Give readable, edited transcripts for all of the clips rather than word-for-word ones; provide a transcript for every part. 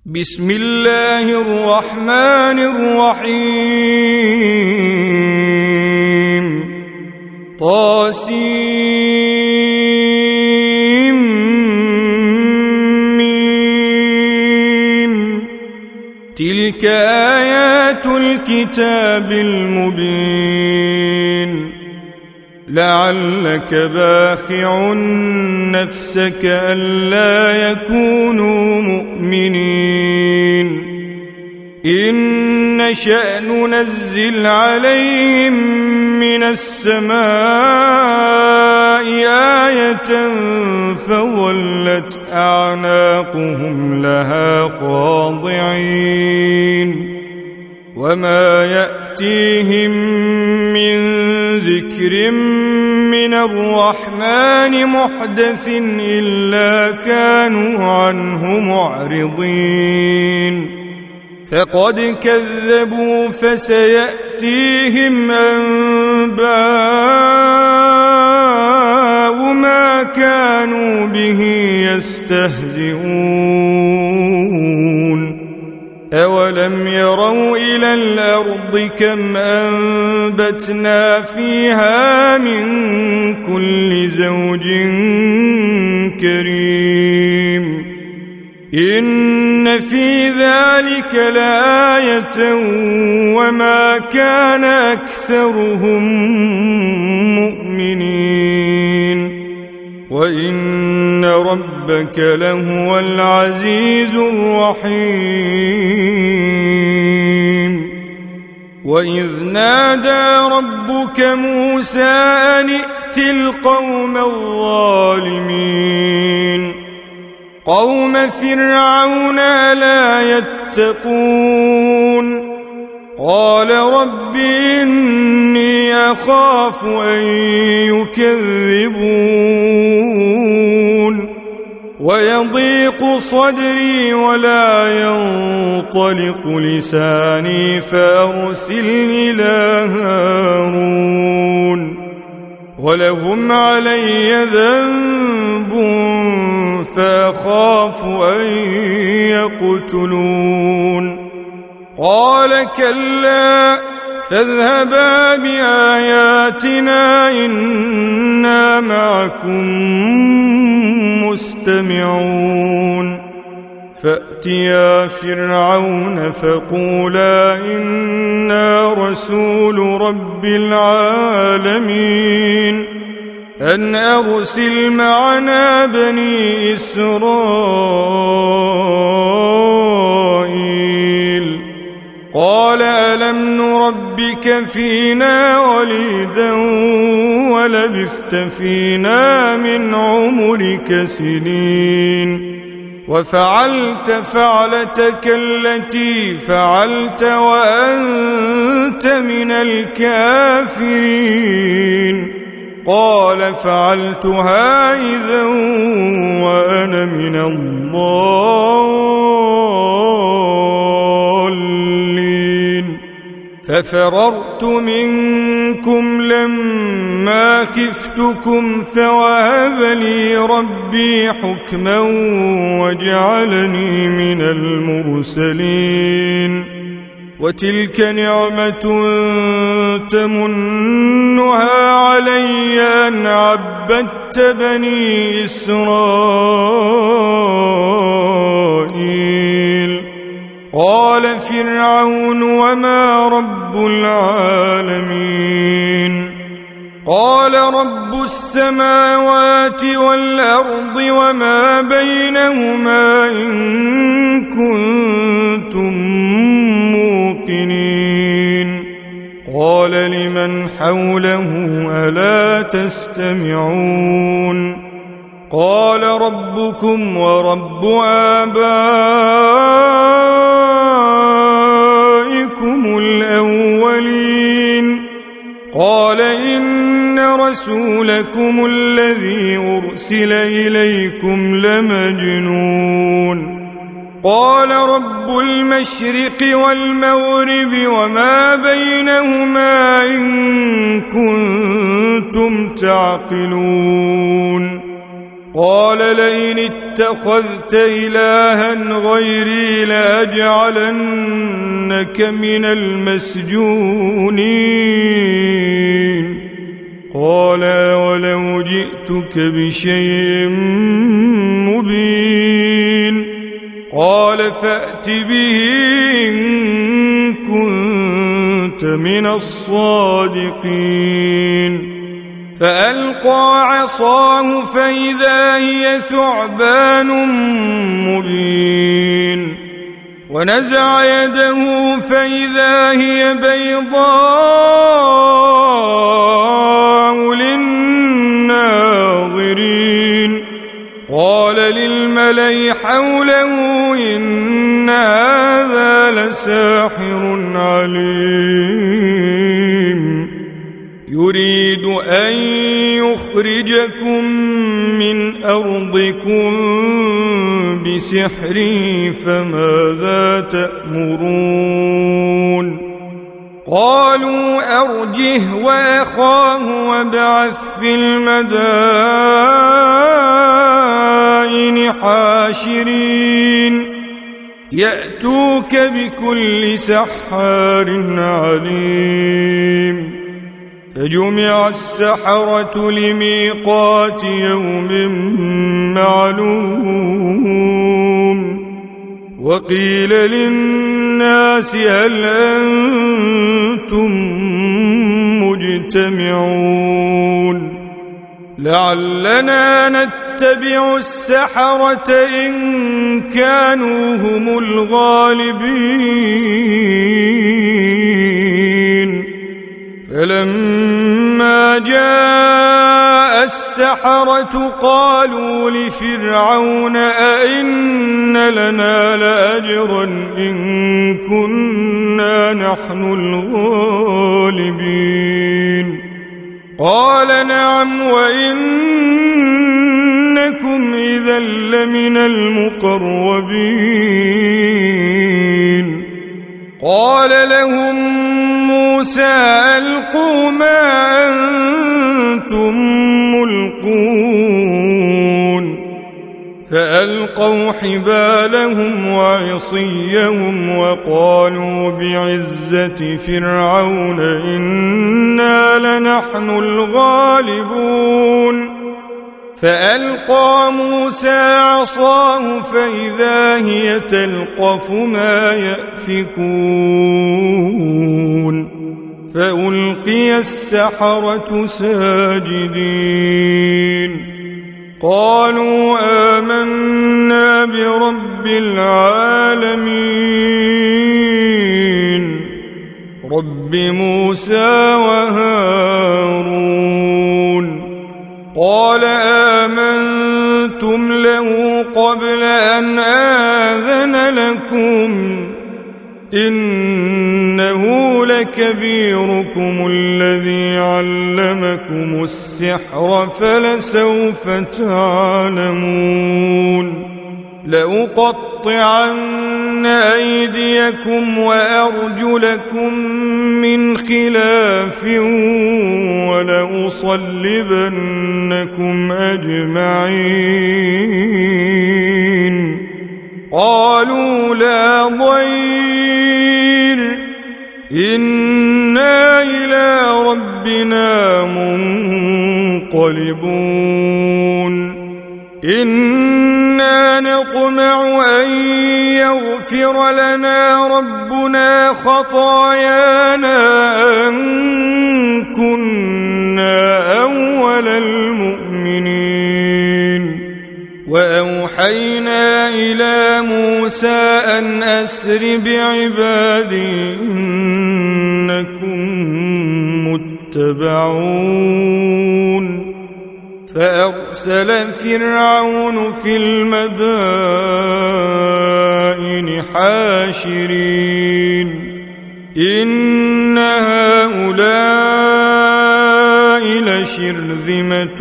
بسم الله الرحمن الرحيم طاسيم تلك آيات الكتاب المبين لعلك باخع نفسك ألا يكونوا مؤمنين إن نشأ ننزل عليهم من السماء آية فظلت أعناقهم لها خاضعين وما يأتيهم من ذكر من الرحمن محدث إلا كانوا عنه معرضين فقد كذبوا فسيأتيهم أنباء ما كانوا به يستهزئون أولم يروا إلى الأرض كم أنبتنا فيها من كل زوج كريم إن في ذلك لآية وما كان أكثرهم مؤمنين وإن ربك لهو العزيز الرحيم وإذ نادى ربك موسى أن ائت القوم الظالمين قوم فرعون لا يتقون قال رب إني أخاف أن يكذبون ويضيق صدري ولا ينطلق لساني فأرسل إلى هارون ولهم علي ذنب فأخاف أن يقتلون قال كلا فاذهبا بآياتنا إنا معكم مستمعون فأتيا فرعون فقولا إنا رسول رب العالمين أن أرسل معنا بني إسرائيل قال ألم نربك فينا وليدا ولبثت فينا من عمرك سنين وفعلت فعلتك التي فعلت وأنت من الكافرين قال فعلتها إذا وأنا من الضالين ففررت منكم لما خفتكم فوهب لي ربي حكما وجعلني من المرسلين وتلك نعمة تمنها علي أن عبدت بني إسرائيل قال فرعون وما رب العالمين قال رب السماوات والأرض وما بينهما إن كنتم موقنين قال لمن حوله ألا تستمعون قال ربكم ورب آبائكم الأولين قال إن رسولكم الذي أرسل إليكم لمجنون قال رب المشرق والمغرب وما بينهما إن كنتم تعقلون قال لئن اتخذت إلها غيري لأجعلنك من المسجونين قال ولو جئتك بشيء مبين قال فأت به إن كنت من الصادقين فألقى عصاه فإذا هي ثعبان مبين ونزع يده فإذا هي بيضاء للناظرين قال للملأ حوله إن هذا لساحر عليم يريد أن يخرجكم من أرضكم بسحره فماذا تأمرون قالوا أرجه وأخاه وابعث في المدائن حاشرين يأتوك بكل سحار عليم فجمع السحرة لميقات يوم معلوم وقيل للناس هل أنتم مجتمعون لعلنا نتبع السحرة إن كانوا هم الغالبين فلما جاء السحرة قالوا لفرعون أئن لنا لأجرا إن كنا نحن الغالبين قال نعم وإنكم إذا لمن المقربين قال لهم موسى ألقوا ما أنتم ملقون فألقوا حبالهم وعصيهم وقالوا بعزة فرعون إنا لنحن الغالبون فألقى موسى عصاه فإذا هي تلقف ما يأفكون فألقي السحرة ساجدين قالوا آمنا برب العالمين رب موسى وهارون قال آمنتم له قبل أن آذن لكم إنه لكبيركم الذي علمكم السحر فلسوف تعلمون لأقطعن أيديكم وأرجلكم من خلاف ولأصلبنكم أجمعين قالوا لا ضير إنا إلى ربنا منقلبون إنا نطمع أن يغفر لنا ربنا خطايانا أن كنا أول المؤمنين وأوحينا إلى موسى أن أسر بعبادي إنكم متبعون فأرسل فرعون في المدائن حاشرين إن هؤلاء لشرذمة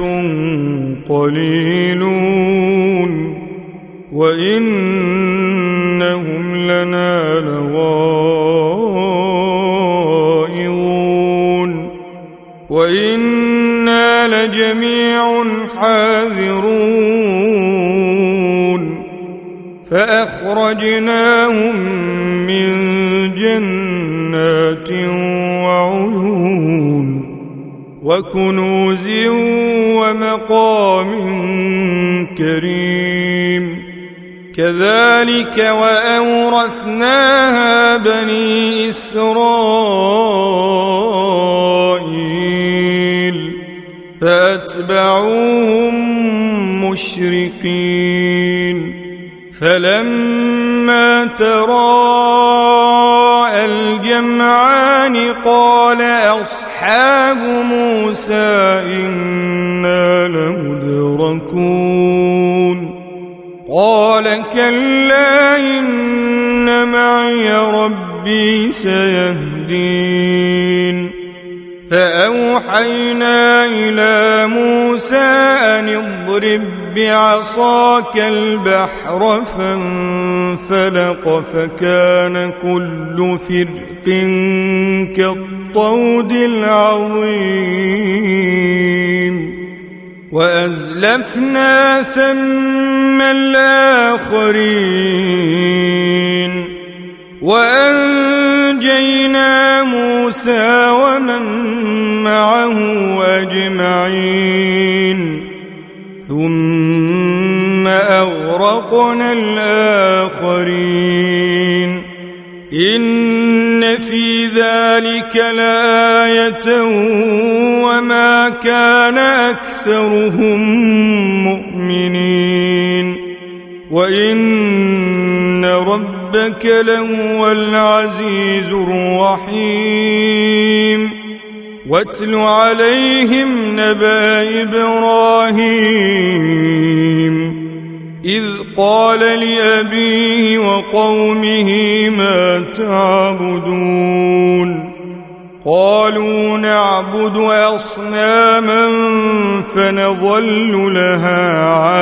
قليلون وإنهم لنا لغائظون وإنا لجميع حاذرون فأخرجناهم من جنات وعيون وكنوز ومقام كريم كذلك وأورثناها بني إسرائيل فأتبعوهم مشرقين فلما تراءى الجمعان قال أصحاب موسى إنا لمدركون قال كلا إن معي ربي سيهدين فأوحينا إلى موسى أن اضرب بعصاك البحر فانفلق فكان كل فرق كالطود العظيم وأزلفنا ثم الآخرين وأنجينا موسى ومن معه أجمعين ثم أغرقنا الآخرين إن في ذلك لآية وما كان أكثرهم مؤمنين وإن ربك لهو العزيز الرحيم واتل عليهم نبأ إبراهيم إذ قال لأبيه وقومه ما تعبدون قالوا نعبد أصناما فنظل لها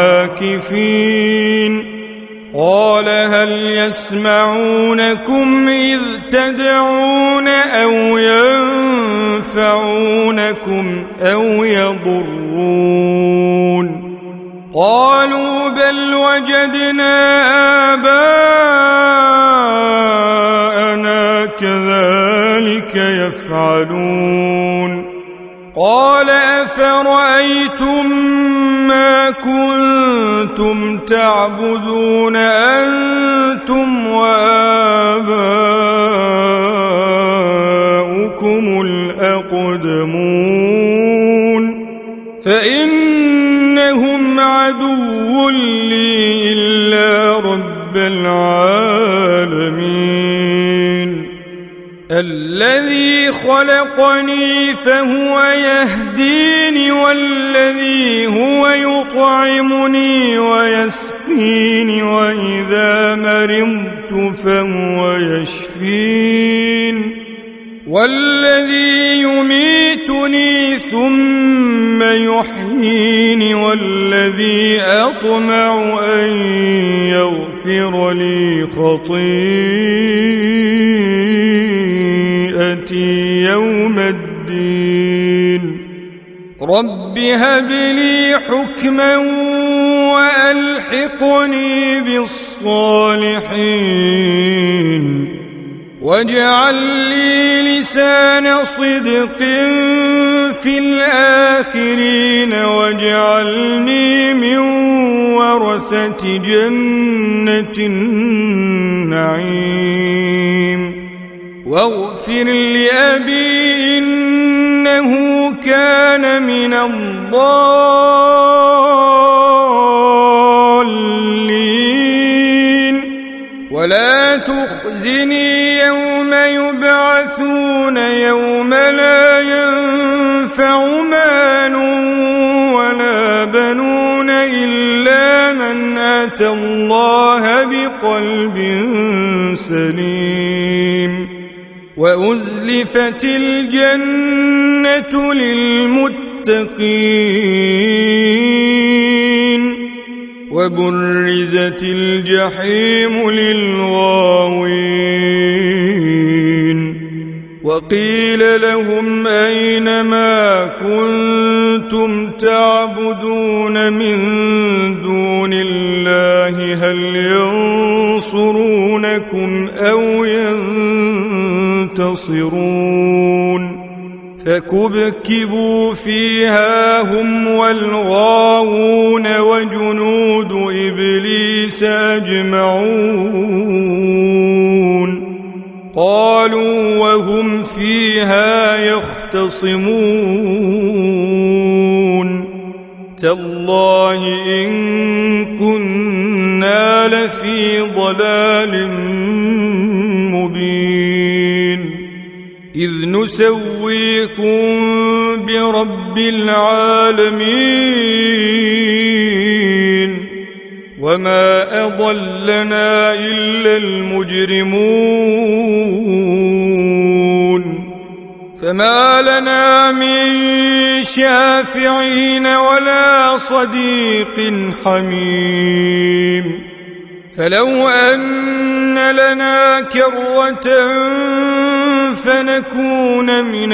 عاكفين قال هل يسمعونكم إذ تدعون أو ينفعونكم أو يضرون قالوا بل وجدنا آباءنا كذلك يفعلون قال أفرأيتم ما كنتم تعبدون أنتم وآباؤكم الأقدمون فإنهم عدو لي إلا رب العالمين الذي خلقني فهو يهديني والذي هو يطعمني ويسقيني وإذا مرضت فهو يشفين والذي يميتني ثم يحييني والذي أطمع أن يغفر لي خطيئتي يوم الدين رب هب لي حكما وألحقني بالصالحين واجعل لي لسان صدق في الآخرين واجعلني من ورثة جنة النعيم واغفر لأبي إنه كان من الضالين ولا تخزني يوم يبعثون يوم لا ينفع مال ولا بنون إلا من أتى الله بقلب سليم وأزلفت الجنة للمتقين وبرزت الجحيم للغاوين وقيل لهم أين ما كنتم تعبدون من دون الله هل ينظرون ينصرونكم أو ينتصرون فكبكبوا فيها هم والغاوون وجنود إبليس أجمعون قالوا وهم فيها يختصمون تالله إن كنا لفي ضلال مبين إذ نسويكم برب العالمين وما أضلنا إلا المجرمون فما لنا من شافعين ولا صديق حميم فلو أن لنا كرة فنكون من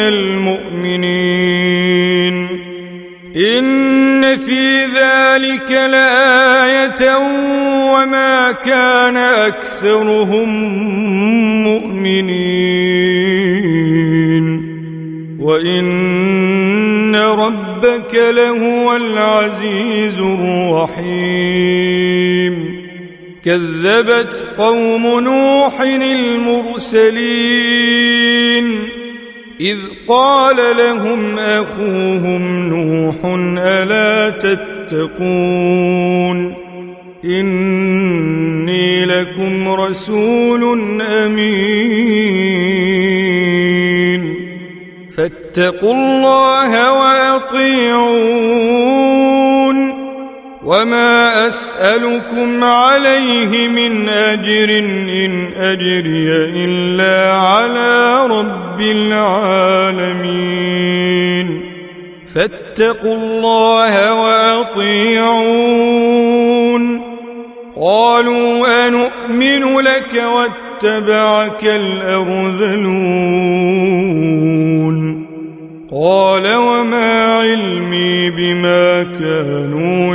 المؤمنين إن في ذلك لآية وما كان أكثرهم مؤمنين وإن ربك لهو العزيز الرحيم كذبت قوم نوح المرسلين إذ قال لهم أخوهم نوح ألا تتقون إني لكم رسول أمين فاتقوا الله وأطيعون وما أسألكم عليه من أجر إن أجري إلا على رب العالمين فاتقوا الله وأطيعون قالوا أنؤمن لك واتبعك الأرذلون قال وما علمي بما كانوا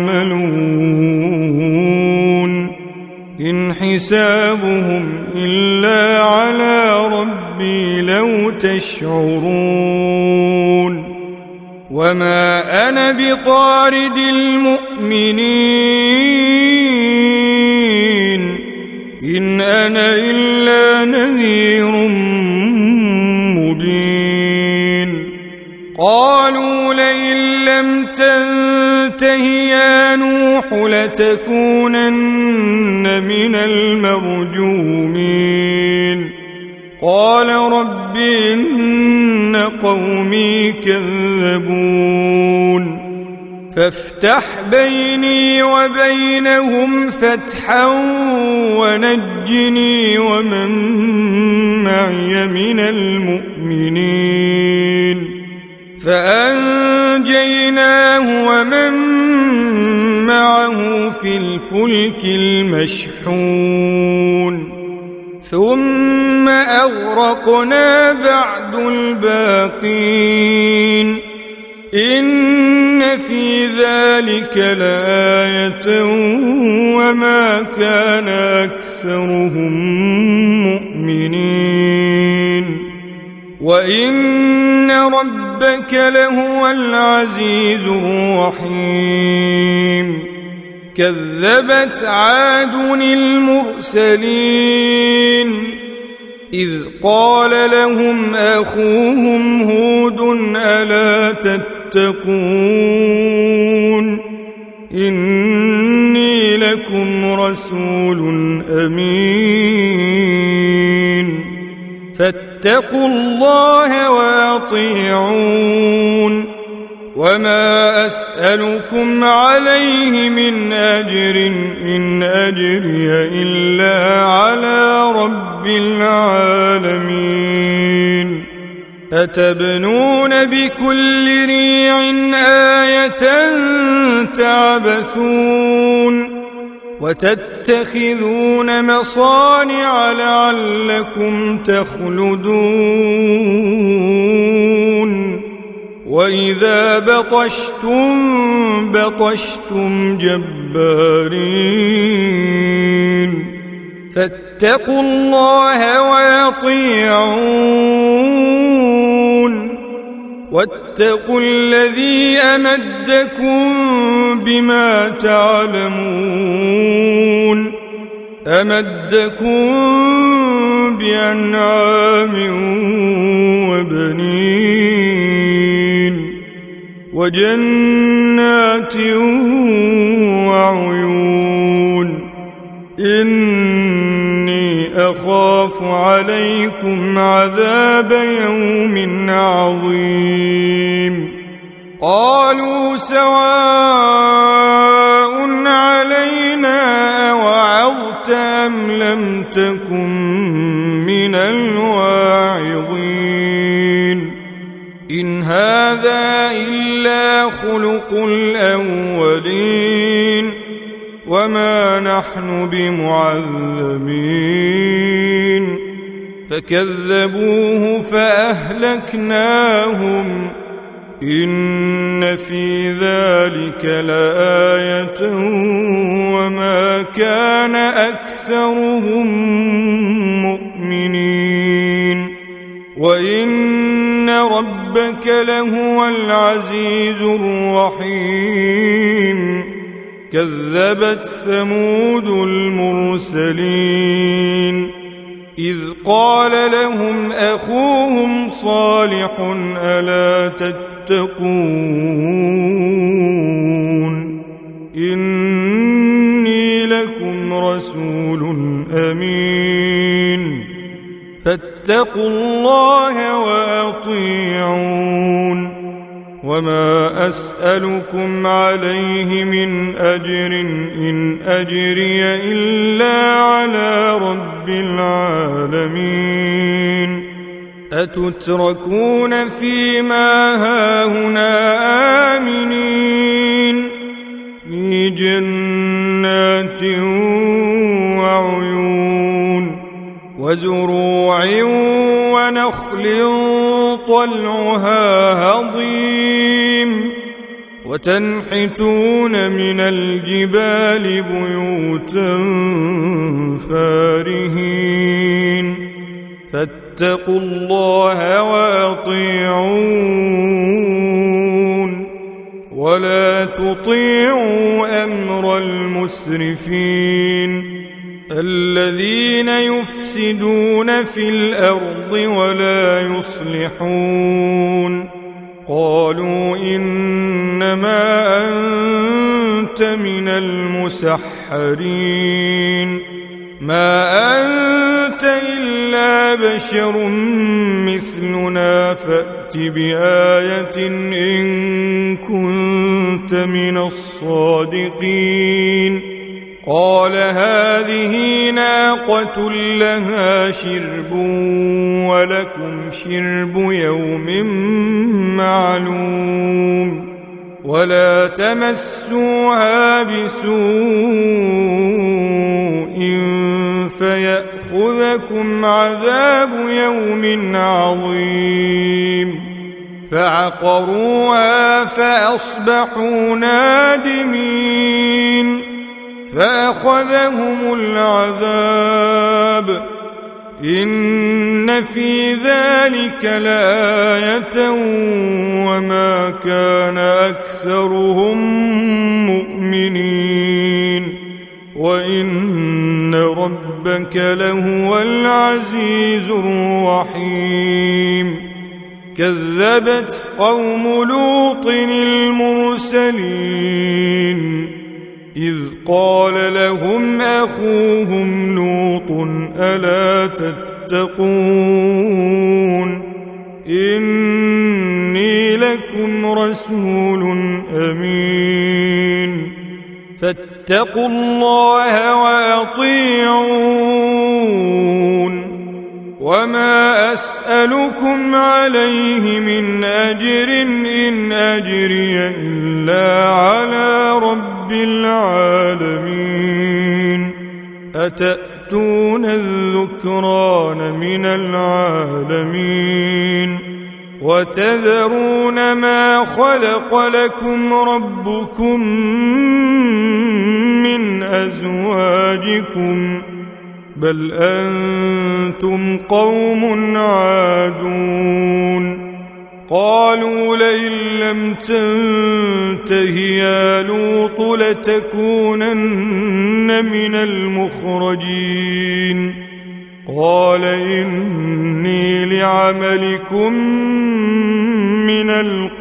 يعملون إن حسابهم إلا على ربي لو تشعرون وما أنا بطارد المؤمنين إن أنا إلا نذير مبين قالوا لئن لم تنته يا نوح لتكونن من المرجومين قال رب إن قومي كذبون فافتح بيني وبينهم فتحا ونجني ومن معي من المؤمنين فأنجيناه ومن معه في الفلك المشحون ثم أغرقنا بعد الباقين إن في ذلك لآية وما كان أكثرهم مؤمنين وإن ربك لهو العزيز الرحيم كذبت عاد المرسلين إذ قال لهم أخوهم هود ألا تتقون إني لكم رسول أمين فاتقوا الله وأطيعون وما أسألكم عليه من أجر إن أجري إلا على رب العالمين أتبنون بكل ريع آية تعبثون وتتخذون مصانع لعلكم تخلدون وإذا بطشتم بطشتم جبارين فاتقوا الله وأطيعون واتقوا الذي أمدكم بما تعلمون أمدكم بأنعام وبنين وجنات وعيون إني أخاف عليكم عذاب يوم عظيم قالوا سواء علينا أوعظت أم لم تكن من الواعظين إن هذا إلا خلق الأولين وما نحن بمعذبين فكذبوه فأهلكناهم إن في ذلك لآية وما كان أكثرهم مؤمنين وإن ربك لهو العزيز الرحيم كذبت ثمود المرسلين إذ قال لهم أخوهم صالح ألا تتقون إني لكم رسول أمين فاتقوا الله وأطيعون وما أسألكم عليه من أجر إن أجري إلا على رب العالمين أتتركون فيما هاهنا آمنين في جنات وعيون وزروع ونخل طلعها هضيم وتنحتون من الجبال بيوتا فارهين فاتقوا الله وأطيعون ولا تطيعوا أمر المسرفين الذين يفسدون في الأرض ولا يصلحون قالوا إنما أنت من المسحرين ما أنت إلا بشر مثلنا فأت بآية إن كنت من الصادقين قال هذه ناقة لها شرب ولكم شرب يوم معلوم ولا تمسوها بسوء فيأخذكم عذاب يوم عظيم فعقروها فأصبحوا نادمين فأخذهم العذاب إن في ذلك لآية وما كان أكثرهم مؤمنين وإن ربك لهو العزيز الرحيم كذبت قوم لوط المرسلين إذ قال لهم أخوهم لوط ألا تتقون إني لكم رسول أمين فاتقوا الله وأطيعون وما أسألكم عليه من أجر إن أجري إلا على رب العالمين أتأتون الذكران من العالمين وتذرون ما خلق لكم ربكم من أزواجكم بل أنتم قوم عادون قالوا لئن لم تنته يا لوط لتكونن من المخرجين قال إني لعملكم من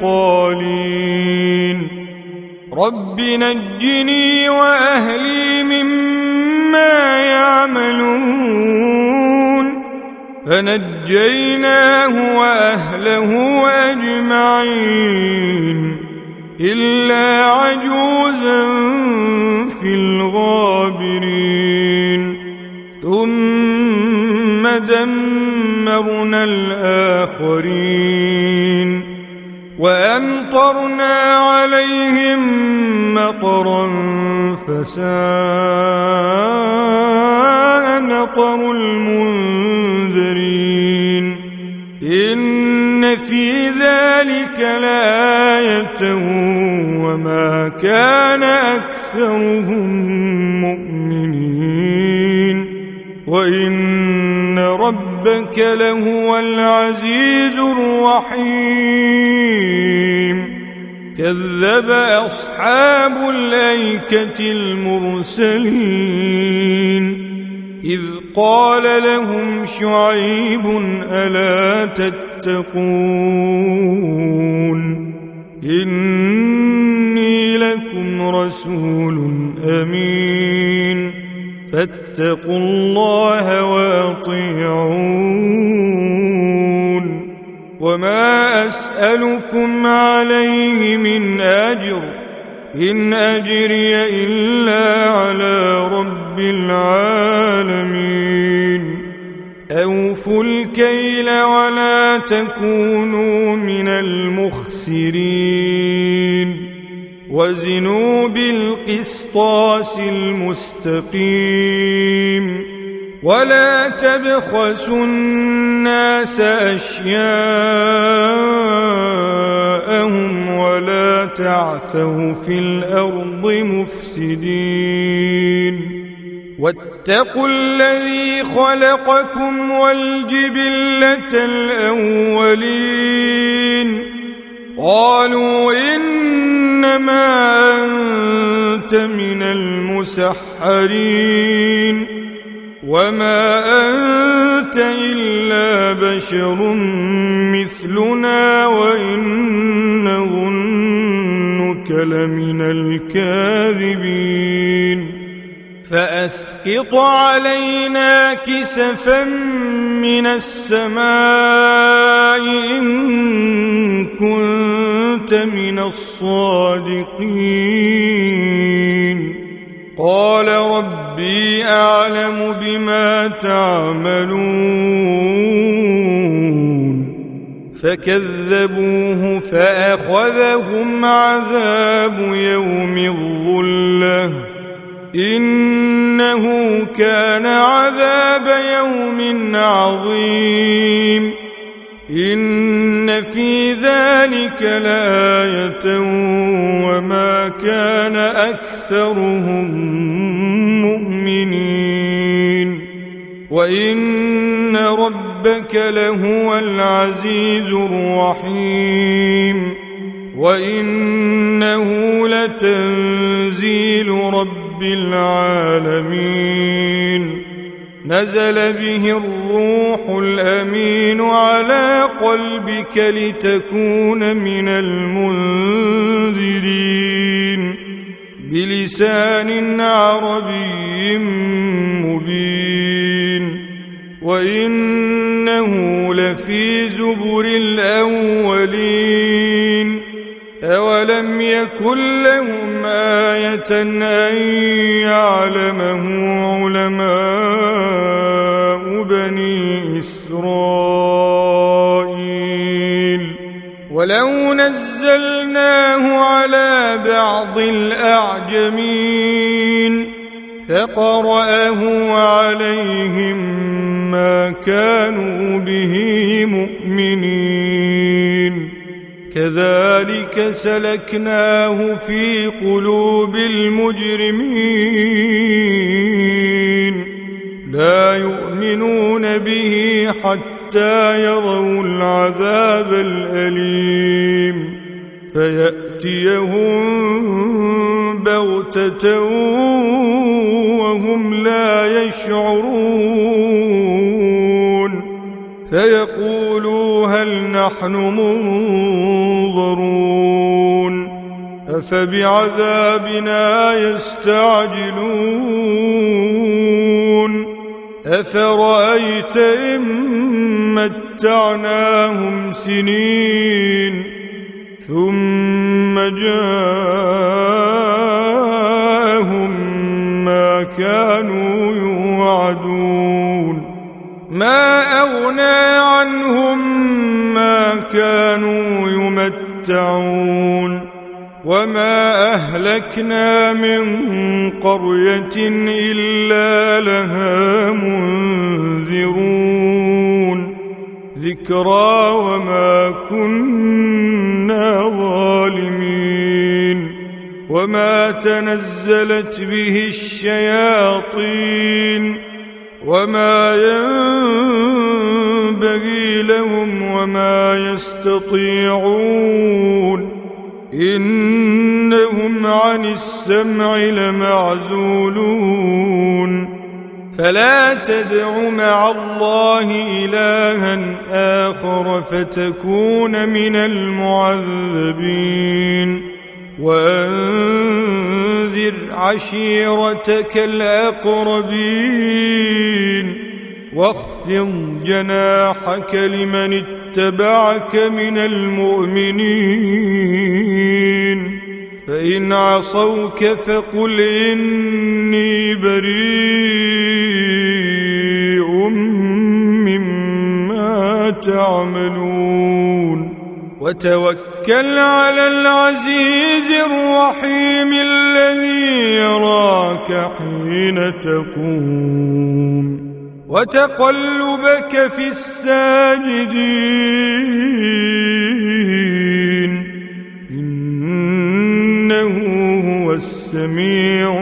القالين رب نجني وأهلي مما يعملون فنجيناه وأهله أجمعين إلا عجوزا في الغابرين ثم دمرنا الآخرين وأمطرنا عليهم مطرا فساء مطر المنذرين إن في ذلك لآية وما كان أكثرهم مؤمنين وإن ربك لهو العزيز الرحيم كذب أصحاب الأيكة المرسلين إذ قال لهم شعيب ألا تتقون إني لكم رسول أمين فاتقوا الله وأطيعون وما أسألكم عليه من أجر إن أجري إلا على رب العالمين أوفوا الكيل ولا تكونوا من المخسرين وزنوا بالقسطاس المستقيم ولا تبخسوا الناس أشياءهم ولا تعثوا في الأرض مفسدين واتقوا الذي خلقكم والجبلة الأولين قالوا إنما أنت من المسحرين وما أنت إلا بشر مثلنا وإن نظنك لمن الكاذبين فأسقط علينا كسفا من السماء إن كنت من الصادقين قال ربي أعلم بما تعملون فكذبوه فأخذهم عذاب يوم الظلة إنه كان عذاب يوم عظيم إن في ذلك لآية وما كان أكثرهم مؤمنين وإن ربك لهو العزيز الرحيم وإنه لتنزيل رب العالمين نزل به الروح الأمين على قلبك لتكون من المنذرين بلسان عربي مبين وإنه لفي زبر الأولين أولم يكن لهم آية أن يعلمه علماء بني إسرائيل ولو نزلناه على بعض الأعجمين فقرأه عليهم ما كانوا به مؤمنين كذلك سلكناه في قلوب المجرمين لا يؤمنون به حتى يروا العذاب الأليم فيأتيهم بغتة وهم لا يشعرون فيقولوا هل نحن منظرون أفبعذابنا يستعجلون أفرأيت إن متعناهم سنين ثم جاءهم ما كانوا يوعدون ما أغنى عنهم ما كانوا يمتعون وما أهلكنا من قرية إلا لها منذرون ذكرى وما كنا ظالمين وما تنزلت به الشياطين وما ينبغي لهم وما يستطيعون إنهم عن السمع لمعزولون فلا تدع مع الله إلها آخر فتكون من المعذبين وأنذر عشيرتك الأقربين واخفض جناحك لمن اتبعك من المؤمنين فإن عصوك فقل إني بريء مما تعملون وتوكل على العزيز الرحيم الذي يراك حين تقوم وتقلبك في الساجدين إنه هو السميع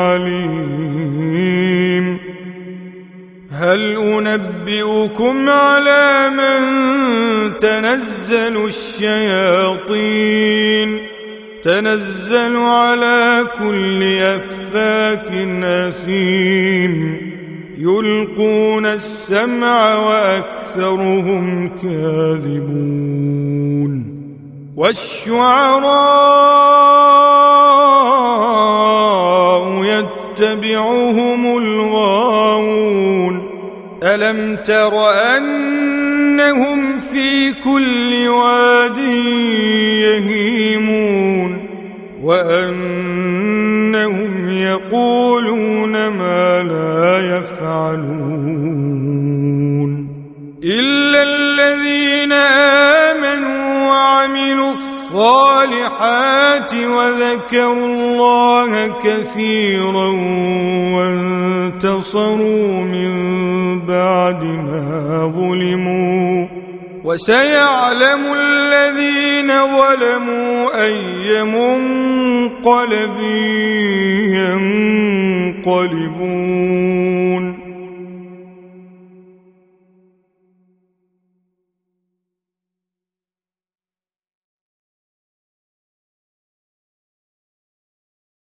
العليم هل أنبئكم على من تنزل الشياطين تنزل على كل أفاك أثيم يلقون السمع وأكثرهم كاذبون والشعراء يتبعهم الغاوون ألم تر أنهم في كل واد يهيمون وأنهم يقولون ما لا يفعلون إلا الذين آمنوا وعملوا الصالحات وذكروا الله كثيرا وانتصروا من بعد ما ظلموا وسيعلم الذين ظلموا أي منقلب ينقلبون